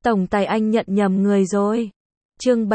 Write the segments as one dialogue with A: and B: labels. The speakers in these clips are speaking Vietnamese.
A: Tổng tài anh nhận nhầm người rồi. Chương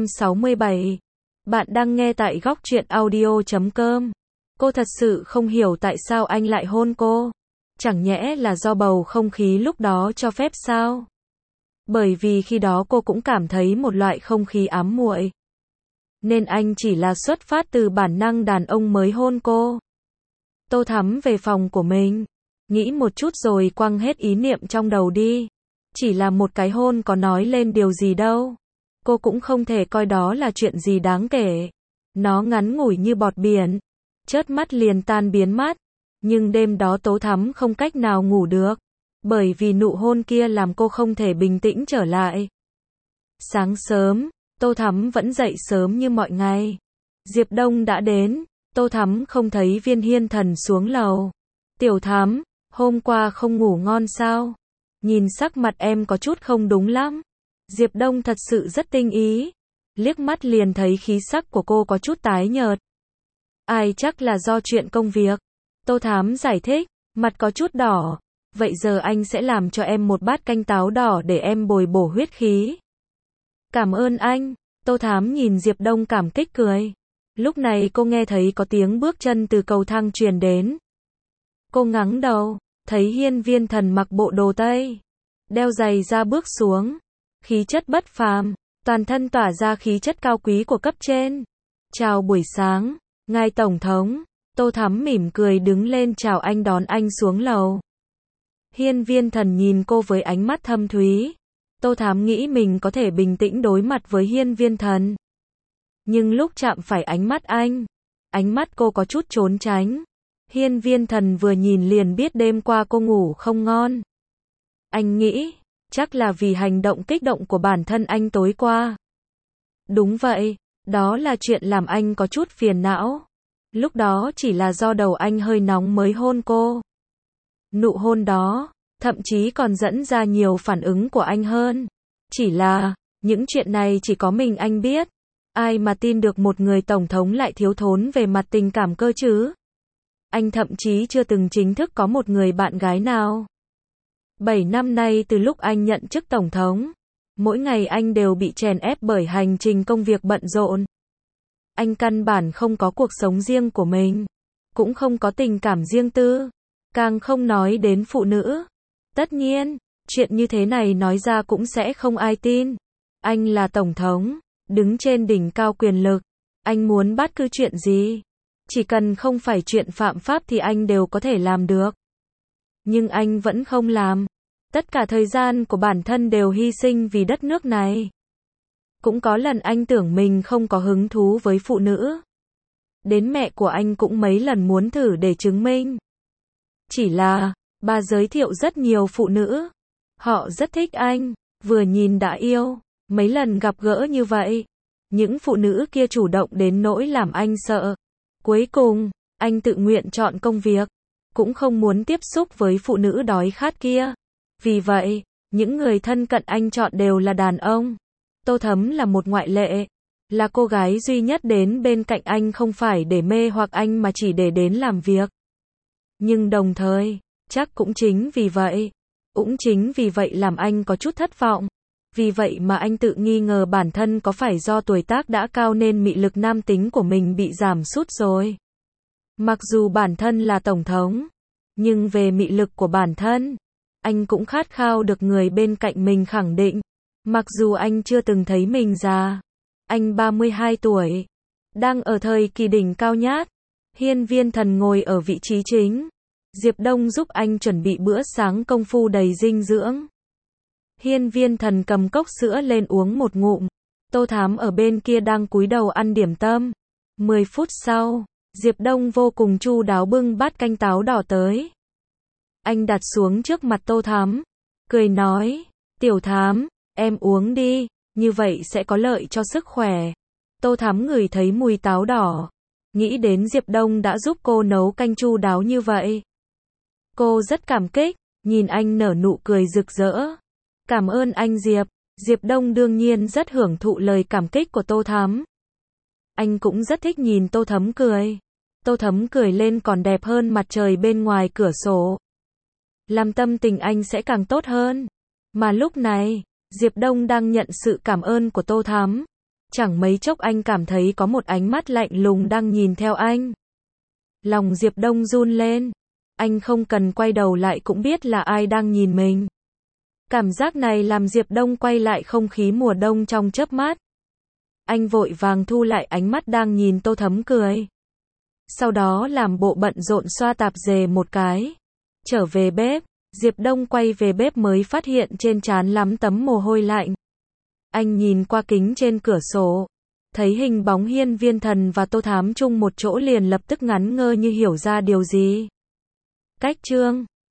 A: 767. Bạn đang nghe tại góc truyện audio.com. Cô thật sự không hiểu tại sao anh lại hôn cô. Chẳng nhẽ là do bầu không khí lúc đó cho phép sao? Bởi vì khi đó cô cũng cảm thấy một loại không khí ám muội. Nên anh chỉ là xuất phát từ bản năng đàn ông mới hôn cô. Tô Thắm về phòng của mình. Nghĩ một chút rồi quăng hết ý niệm trong đầu đi. Chỉ là một cái hôn có nói lên điều gì đâu. Cô cũng không thể coi đó là chuyện gì đáng kể. Nó ngắn ngủi như bọt biển. Chớp mắt liền tan biến mất. Nhưng đêm đó Tô Thắm không cách nào ngủ được. Bởi vì nụ hôn kia làm cô không thể bình tĩnh trở lại. Sáng sớm, Tô Thắm vẫn dậy sớm như mọi ngày. Diệp Đông đã đến. Tô Thắm không thấy Viên Hiên Thần xuống lầu. Tiểu Thắm, hôm qua không ngủ ngon sao? Nhìn sắc mặt em có chút không đúng lắm. Diệp Đông thật sự rất tinh ý. Liếc mắt liền thấy khí sắc của cô có chút tái nhợt. Ai chắc là do chuyện công việc. Tô Thắm giải thích, mặt có chút đỏ. Vậy giờ anh sẽ làm cho em một bát canh táo đỏ để em bồi bổ huyết khí. Cảm ơn anh. Tô Thắm nhìn Diệp Đông cảm kích cười. Lúc này cô nghe thấy có tiếng bước chân từ cầu thang truyền đến. Cô ngẩng đầu, thấy Hiên Viên Thần mặc bộ đồ tây, đeo giày ra bước xuống, khí chất bất phàm, toàn thân tỏa ra khí chất cao quý của cấp trên. Chào buổi sáng, ngài tổng thống. Tô Thắm mỉm cười đứng lên chào anh đón anh xuống lầu. Hiên Viên Thần nhìn cô với ánh mắt thâm thúy. Tô Thắm nghĩ mình có thể bình tĩnh đối mặt với Hiên Viên Thần. Nhưng lúc chạm phải ánh mắt anh, ánh mắt cô có chút trốn tránh. Hiên Viên Thần vừa nhìn liền biết đêm qua cô ngủ không ngon. Anh nghĩ, chắc là vì hành động kích động của bản thân anh tối qua. Đúng vậy, đó là chuyện làm anh có chút phiền não. Lúc đó chỉ là do đầu anh hơi nóng mới hôn cô. Nụ hôn đó, thậm chí còn dẫn ra nhiều phản ứng của anh hơn. Chỉ là, những chuyện này chỉ có mình anh biết. Ai mà tin được một người tổng thống lại thiếu thốn về mặt tình cảm cơ chứ? Anh thậm chí chưa từng chính thức có một người bạn gái nào. 7 năm nay từ lúc anh nhận chức tổng thống, mỗi ngày anh đều bị chèn ép bởi hành trình công việc bận rộn. Anh căn bản không có cuộc sống riêng của mình, cũng không có tình cảm riêng tư, càng không nói đến phụ nữ. Tất nhiên, chuyện như thế này nói ra cũng sẽ không ai tin. Anh là tổng thống, đứng trên đỉnh cao quyền lực, anh muốn bất cứ chuyện gì, chỉ cần không phải chuyện phạm pháp thì anh đều có thể làm được. Nhưng anh vẫn không làm. Tất cả thời gian của bản thân đều hy sinh vì đất nước này. Cũng có lần anh tưởng mình không có hứng thú với phụ nữ. Đến mẹ của anh cũng mấy lần muốn thử để chứng minh. Chỉ là, bà giới thiệu rất nhiều phụ nữ. Họ rất thích anh, vừa nhìn đã yêu. Mấy lần gặp gỡ như vậy, những phụ nữ kia chủ động đến nỗi làm anh sợ. Cuối cùng, anh tự nguyện chọn công việc, cũng không muốn tiếp xúc với phụ nữ đói khát kia. Vì vậy, những người thân cận anh chọn đều là đàn ông. Tô Thắm là một ngoại lệ, là cô gái duy nhất đến bên cạnh anh không phải để mê hoặc anh mà chỉ để đến làm việc. Nhưng đồng thời, chắc cũng chính vì vậy làm anh có chút thất vọng. Vì vậy mà anh tự nghi ngờ bản thân có phải do tuổi tác đã cao nên mị lực nam tính của mình bị giảm sút rồi. Mặc dù bản thân là tổng thống, nhưng về mị lực của bản thân, anh cũng khát khao được người bên cạnh mình khẳng định. Mặc dù anh chưa từng thấy mình già, anh 32 tuổi, đang ở thời kỳ đỉnh cao nhất. Hiên Viên Thần ngồi ở vị trí chính. Diệp Đông giúp anh chuẩn bị bữa sáng công phu đầy dinh dưỡng. Hiên Viên Thần cầm cốc sữa lên uống một ngụm. Tô Thắm ở bên kia đang cúi đầu ăn điểm tâm. 10 phút sau, Diệp Đông vô cùng chu đáo bưng bát canh táo đỏ tới. Anh đặt xuống trước mặt Tô Thắm, cười nói, Tiểu Thắm, em uống đi, như vậy sẽ có lợi cho sức khỏe. Tô Thắm ngửi thấy mùi táo đỏ, nghĩ đến Diệp Đông đã giúp cô nấu canh chu đáo như vậy. Cô rất cảm kích, nhìn anh nở nụ cười rực rỡ. Cảm ơn anh Diệp. Diệp Đông đương nhiên rất hưởng thụ lời cảm kích của Tô Thắm. Anh cũng rất thích nhìn Tô Thắm cười. Tô Thắm cười lên còn đẹp hơn mặt trời bên ngoài cửa sổ. Làm tâm tình anh sẽ càng tốt hơn. Mà lúc này, Diệp Đông đang nhận sự cảm ơn của Tô Thắm. Chẳng mấy chốc anh cảm thấy có một ánh mắt lạnh lùng đang nhìn theo anh. Lòng Diệp Đông run lên. Anh không cần quay đầu lại cũng biết là ai đang nhìn mình. Cảm giác này làm Diệp Đông quay lại không khí mùa đông trong chớp mắt. Anh vội vàng thu lại ánh mắt đang nhìn Tô Thắm cười. Sau đó làm bộ bận rộn xoa tạp dề một cái. Trở về bếp, Diệp Đông quay về bếp mới phát hiện trên trán lắm tấm mồ hôi lạnh. Anh nhìn qua kính trên cửa sổ, thấy hình bóng Hiên Viên Thần và Tô Thắm chung một chỗ liền lập tức ngắn ngơ như hiểu ra điều gì. Cách chương